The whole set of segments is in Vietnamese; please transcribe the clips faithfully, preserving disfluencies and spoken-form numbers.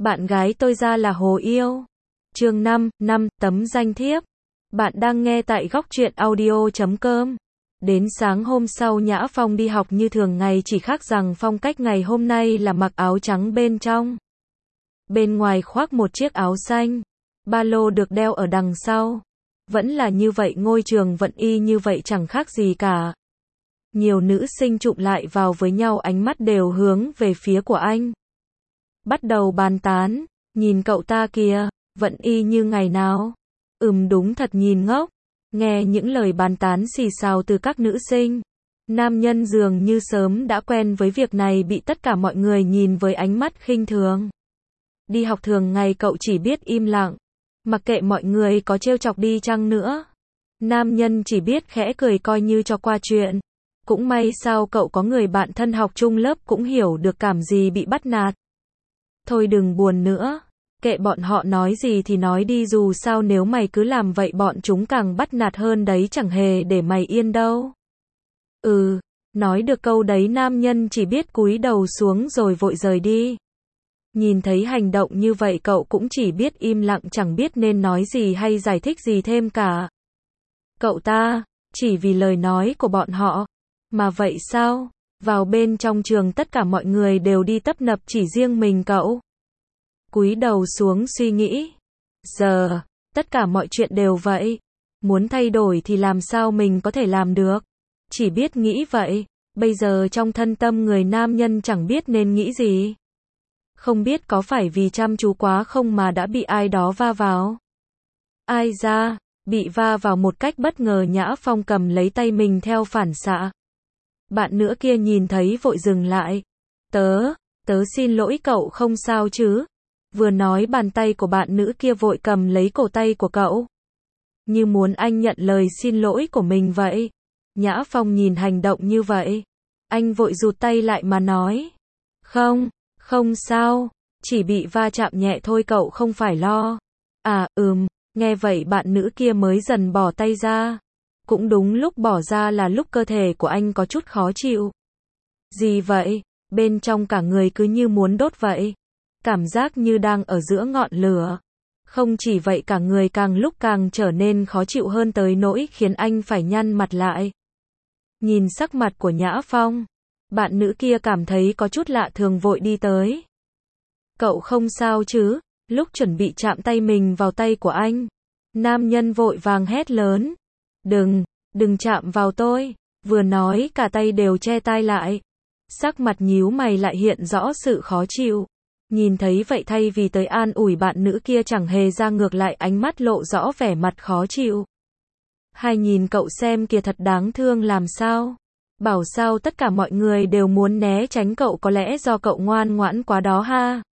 Bạn gái tôi ra là hồ yêu. Chương năm, năm, tấm danh thiếp. Bạn đang nghe tại góc truyện audio chấm com. Đến sáng hôm sau Nhã Phong đi học như thường ngày, chỉ khác rằng phong cách ngày hôm nay là mặc áo trắng bên trong. Bên ngoài khoác một chiếc áo xanh. Ba lô được đeo ở đằng sau. Vẫn là như vậy, ngôi trường vẫn y như vậy, chẳng khác gì cả. Nhiều nữ sinh chụm lại vào với nhau, ánh mắt đều hướng về phía của anh. Bắt đầu bàn tán, nhìn cậu ta kìa, vẫn y như ngày nào. Ừm đúng thật nhìn ngốc. Nghe những lời bàn tán xì xào từ các nữ sinh. Nam nhân dường như sớm đã quen với việc này, bị tất cả mọi người nhìn với ánh mắt khinh thường. Đi học thường ngày cậu chỉ biết im lặng, mặc kệ mọi người có trêu chọc đi chăng nữa. Nam nhân chỉ biết khẽ cười coi như cho qua chuyện. Cũng may sao cậu có người bạn thân học chung lớp, cũng hiểu được cảm gì bị bắt nạt. Thôi đừng buồn nữa, kệ bọn họ nói gì thì nói đi, dù sao nếu mày cứ làm vậy bọn chúng càng bắt nạt hơn đấy, chẳng hề để mày yên đâu. Ừ, nói được câu đấy nam nhân chỉ biết cúi đầu xuống rồi vội rời đi. Nhìn thấy hành động như vậy cậu cũng chỉ biết im lặng, chẳng biết nên nói gì hay giải thích gì thêm cả. Cậu ta, chỉ vì lời nói của bọn họ, mà vậy sao? Vào bên trong trường tất cả mọi người đều đi tấp nập, chỉ riêng mình cậu cúi đầu xuống suy nghĩ. Giờ, tất cả mọi chuyện đều vậy. Muốn thay đổi thì làm sao mình có thể làm được? Chỉ biết nghĩ vậy. Bây giờ trong thân tâm người nam nhân chẳng biết nên nghĩ gì. Không biết có phải vì chăm chú quá không mà đã bị ai đó va vào. Ai da, bị va vào một cách bất ngờ, Nhã Phong cầm lấy tay mình theo phản xạ. Bạn nữa kia nhìn thấy vội dừng lại. Tớ, tớ xin lỗi cậu, không sao chứ? Vừa nói bàn tay của bạn nữ kia vội cầm lấy cổ tay của cậu. Như muốn anh nhận lời xin lỗi của mình vậy. Nhã Phong nhìn hành động như vậy. Anh vội rụt tay lại mà nói. Không, không sao, chỉ bị va chạm nhẹ thôi, cậu không phải lo. À, ừm, nghe vậy bạn nữ kia mới dần bỏ tay ra. Cũng đúng lúc bỏ ra là lúc cơ thể của anh có chút khó chịu. Gì vậy? Bên trong cả người cứ như muốn đốt vậy. Cảm giác như đang ở giữa ngọn lửa. Không chỉ vậy, cả người càng lúc càng trở nên khó chịu hơn, tới nỗi khiến anh phải nhăn mặt lại. Nhìn sắc mặt của Nhã Phong, bạn nữ kia cảm thấy có chút lạ thường, vội đi tới. Cậu không sao chứ? Lúc chuẩn bị chạm tay mình vào tay của anh, nam nhân vội vàng hét lớn. Đừng, đừng chạm vào tôi. Vừa nói cả tay đều che tai lại. Sắc mặt nhíu mày lại hiện rõ sự khó chịu. Nhìn thấy vậy, thay vì tới an ủi bạn nữ kia chẳng hề ra, ngược lại ánh mắt lộ rõ vẻ mặt khó chịu. Hay nhìn cậu xem kìa, thật đáng thương làm sao. Bảo sao tất cả mọi người đều muốn né tránh cậu, có lẽ do cậu ngoan ngoãn quá đó ha.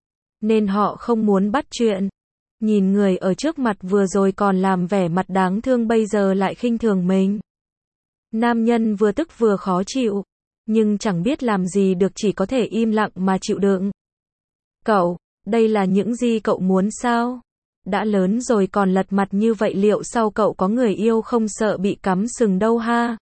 Nên họ không muốn bắt chuyện. Nhìn người ở trước mặt vừa rồi còn làm vẻ mặt đáng thương, bây giờ lại khinh thường mình. Nam nhân vừa tức vừa khó chịu, nhưng chẳng biết làm gì được, chỉ có thể im lặng mà chịu đựng. Cậu, đây là những gì cậu muốn sao? Đã lớn rồi còn lật mặt như vậy, liệu sau cậu có người yêu không sợ bị cắm sừng đâu ha?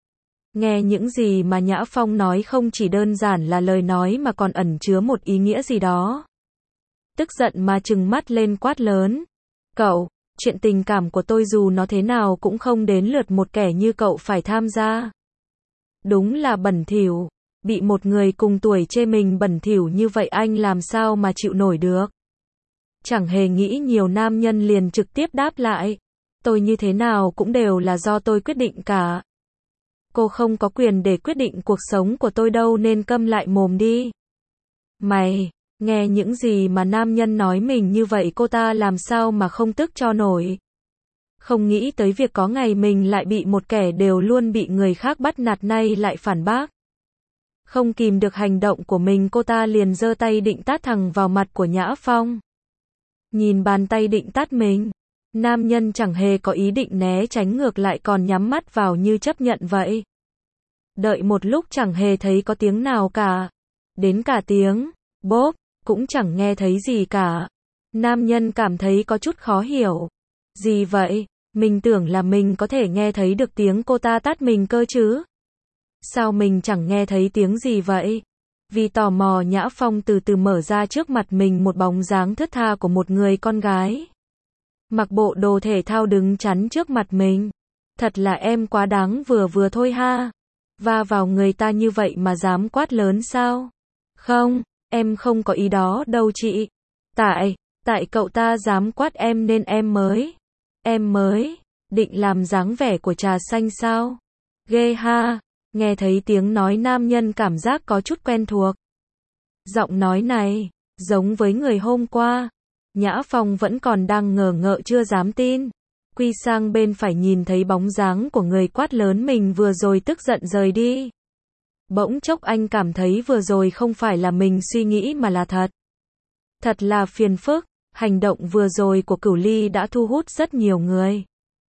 Nghe những gì mà Nhã Phong nói không chỉ đơn giản là lời nói mà còn ẩn chứa một ý nghĩa gì đó. Tức giận mà trừng mắt lên quát lớn. Cậu, chuyện tình cảm của tôi dù nó thế nào cũng không đến lượt một kẻ như cậu phải tham gia. Đúng là bẩn thỉu. Bị một người cùng tuổi chê mình bẩn thỉu như vậy, anh làm sao mà chịu nổi được. Chẳng hề nghĩ nhiều, nam nhân liền trực tiếp đáp lại. Tôi như thế nào cũng đều là do tôi quyết định cả. Cô không có quyền để quyết định cuộc sống của tôi đâu, nên câm lại mồm đi. Mày, nghe những gì mà nam nhân nói mình như vậy, cô ta làm sao mà không tức cho nổi. Không nghĩ tới việc có ngày mình lại bị một kẻ đều luôn bị người khác bắt nạt nay lại phản bác. Không kìm được hành động của mình, cô ta liền giơ tay định tát thẳng vào mặt của Nhã Phong. Nhìn bàn tay định tát mình, nam nhân chẳng hề có ý định né tránh, ngược lại còn nhắm mắt vào như chấp nhận vậy. Đợi một lúc chẳng hề thấy có tiếng nào cả. Đến cả tiếng bốp cũng chẳng nghe thấy gì cả. Nam nhân cảm thấy có chút khó hiểu. Gì vậy? Mình tưởng là mình có thể nghe thấy được tiếng cô ta tát mình cơ chứ. Sao mình chẳng nghe thấy tiếng gì vậy? Vì tò mò Nhã Phong từ từ mở ra trước mặt mình một bóng dáng thướt tha của một người con gái. Mặc bộ đồ thể thao đứng chắn trước mặt mình. Thật là em quá đáng vừa vừa thôi ha. Va vào người ta như vậy mà dám quát lớn sao? Không, em không có ý đó đâu chị. Tại, tại cậu ta dám quát em nên em mới. Em mới, định làm dáng vẻ của trà xanh sao? Ghê ha, nghe thấy tiếng nói nam nhân cảm giác có chút quen thuộc. Giọng nói này, giống với người hôm qua. Nhã Phong vẫn còn đang ngờ ngợ chưa dám tin. Quy sang bên phải nhìn thấy bóng dáng của người quát lớn mình vừa rồi tức giận rời đi. Bỗng chốc anh cảm thấy vừa rồi không phải là mình suy nghĩ mà là thật. Thật là phiền phức, hành động vừa rồi của Cửu Ly đã thu hút rất nhiều người.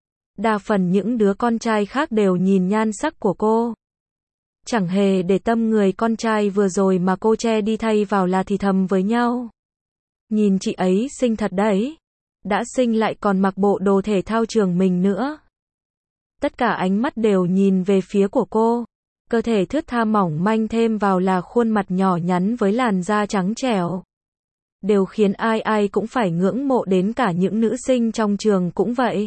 Đa phần những đứa con trai khác đều nhìn nhan sắc của cô. Chẳng hề để tâm người con trai vừa rồi mà cô che đi thay vào là thì thầm với nhau. Nhìn chị ấy xinh thật đấy. Đã xinh lại còn mặc bộ đồ thể thao trường mình nữa. Tất cả ánh mắt đều nhìn về phía của cô. Cơ thể thướt tha mỏng manh thêm vào là khuôn mặt nhỏ nhắn với làn da trắng trẻo. Đều khiến ai ai cũng phải ngưỡng mộ, đến cả những nữ sinh trong trường cũng vậy.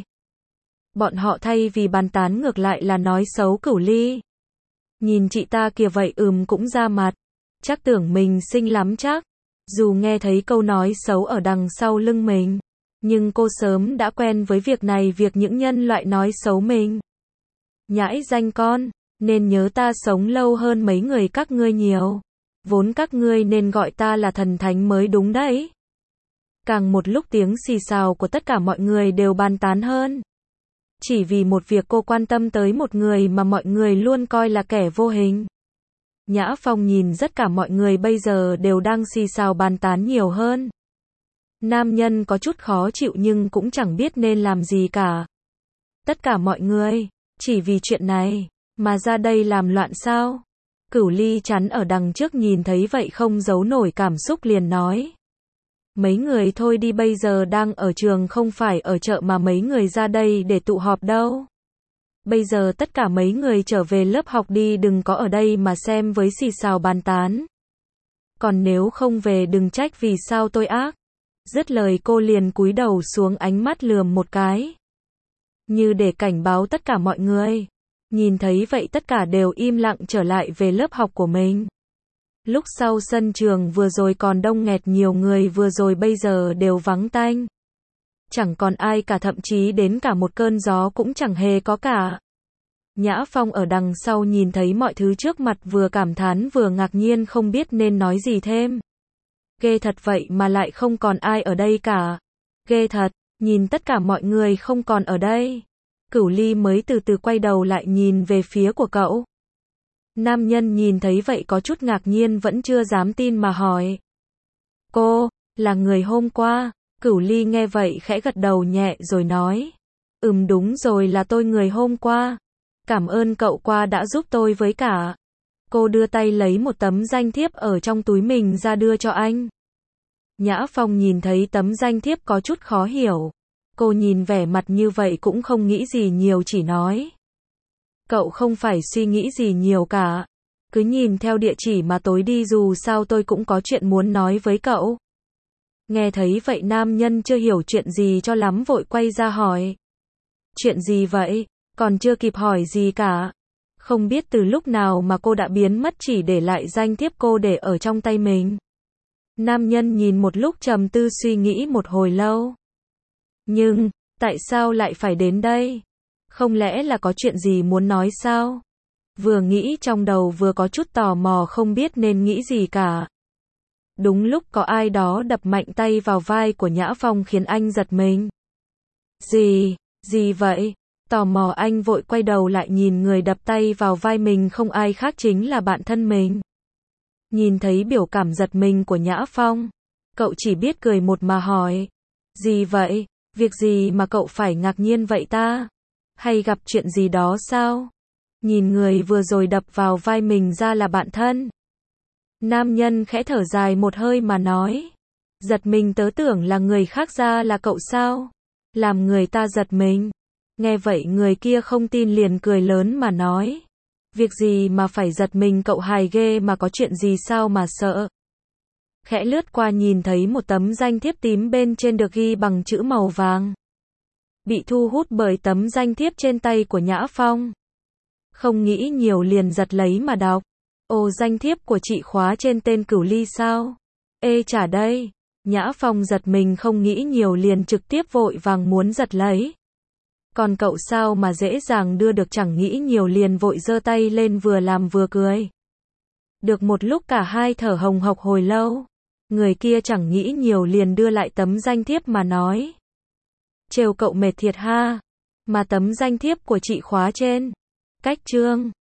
Bọn họ thay vì bàn tán ngược lại là nói xấu Cửu Ly. Nhìn chị ta kìa vậy ừm cũng ra mặt. Chắc tưởng mình xinh lắm chắc. Dù nghe thấy câu nói xấu ở đằng sau lưng mình. Nhưng cô sớm đã quen với việc này, việc những nhân loại nói xấu mình. Nhãi danh con, nên nhớ ta sống lâu hơn mấy người các ngươi nhiều. Vốn các ngươi nên gọi ta là thần thánh mới đúng đấy. Càng một lúc tiếng xì xào của tất cả mọi người đều bàn tán hơn. Chỉ vì một việc cô quan tâm tới một người mà mọi người luôn coi là kẻ vô hình. Nhã Phong nhìn tất cả mọi người bây giờ đều đang xì xào bàn tán nhiều hơn. Nam nhân có chút khó chịu nhưng cũng chẳng biết nên làm gì cả. Tất cả mọi người, chỉ vì chuyện này, mà ra đây làm loạn sao? Cửu Ly chắn ở đằng trước nhìn thấy vậy không giấu nổi cảm xúc liền nói. Mấy người thôi đi, bây giờ đang ở trường không phải ở chợ mà mấy người ra đây để tụ họp đâu. Bây giờ tất cả mấy người trở về lớp học đi, đừng có ở đây mà xem với xì xào bàn tán. Còn nếu không về đừng trách vì sao tôi ác. Dứt lời cô liền cúi đầu xuống, ánh mắt lườm một cái. Như để cảnh báo tất cả mọi người. Nhìn thấy vậy tất cả đều im lặng trở lại về lớp học của mình. Lúc sau sân trường vừa rồi còn đông nghẹt nhiều người vừa rồi bây giờ đều vắng tanh. Chẳng còn ai cả, thậm chí đến cả một cơn gió cũng chẳng hề có cả. Nhã Phong ở đằng sau nhìn thấy mọi thứ trước mặt vừa cảm thán vừa ngạc nhiên không biết nên nói gì thêm. Ghê thật, vậy mà lại không còn ai ở đây cả. Ghê thật, nhìn tất cả mọi người không còn ở đây. Cửu Ly mới từ từ quay đầu lại nhìn về phía của cậu. Nam nhân nhìn thấy vậy có chút ngạc nhiên vẫn chưa dám tin mà hỏi. Cô, là người hôm qua? Cửu Ly nghe vậy khẽ gật đầu nhẹ rồi nói. Ừm đúng rồi, là tôi người hôm qua. Cảm ơn cậu qua đã giúp tôi với cả. Cô đưa tay lấy một tấm danh thiếp ở trong túi mình ra đưa cho anh. Nhã Phong nhìn thấy tấm danh thiếp có chút khó hiểu. Cô nhìn vẻ mặt như vậy cũng không nghĩ gì nhiều, chỉ nói. Cậu không phải suy nghĩ gì nhiều cả. Cứ nhìn theo địa chỉ mà tối đi, dù sao tôi cũng có chuyện muốn nói với cậu. Nghe thấy vậy nam nhân chưa hiểu chuyện gì cho lắm vội quay ra hỏi. Chuyện gì vậy? Còn chưa kịp hỏi gì cả. Không biết từ lúc nào mà cô đã biến mất, chỉ để lại danh thiếp cô để ở trong tay mình. Nam nhân nhìn một lúc trầm tư suy nghĩ một hồi lâu. Nhưng, tại sao lại phải đến đây? Không lẽ là có chuyện gì muốn nói sao? Vừa nghĩ trong đầu vừa có chút tò mò không biết nên nghĩ gì cả. Đúng lúc có ai đó đập mạnh tay vào vai của Nhã Phong khiến anh giật mình. Gì, gì vậy? Tò mò anh vội quay đầu lại nhìn người đập tay vào vai mình không ai khác chính là bạn thân mình. Nhìn thấy biểu cảm giật mình của Nhã Phong, cậu chỉ biết cười một mà hỏi. Gì vậy? Việc gì mà cậu phải ngạc nhiên vậy ta? Hay gặp chuyện gì đó sao? Nhìn người vừa rồi đập vào vai mình ra là bạn thân. Nam nhân khẽ thở dài một hơi mà nói. Giật mình, tớ tưởng là người khác, ra là cậu sao? Làm người ta giật mình. Nghe vậy người kia không tin liền cười lớn mà nói. Việc gì mà phải giật mình, cậu hài ghê mà, có chuyện gì sao mà sợ. Khẽ lướt qua nhìn thấy một tấm danh thiếp tím bên trên được ghi bằng chữ màu vàng. Bị thu hút bởi tấm danh thiếp trên tay của Nhã Phong. Không nghĩ nhiều liền giật lấy mà đọc. Ồ, danh thiếp của chị khóa trên tên Cửu Ly sao? Ê chả đây. Nhã Phong giật mình không nghĩ nhiều liền trực tiếp vội vàng muốn giật lấy. Còn cậu sao mà dễ dàng đưa được, chẳng nghĩ nhiều liền vội giơ tay lên vừa làm vừa cười. Được một lúc cả hai thở hồng hộc hồi lâu. Người kia chẳng nghĩ nhiều liền đưa lại tấm danh thiếp mà nói. Trêu cậu mệt thiệt ha. Mà tấm danh thiếp của chị khóa trên. Cách chương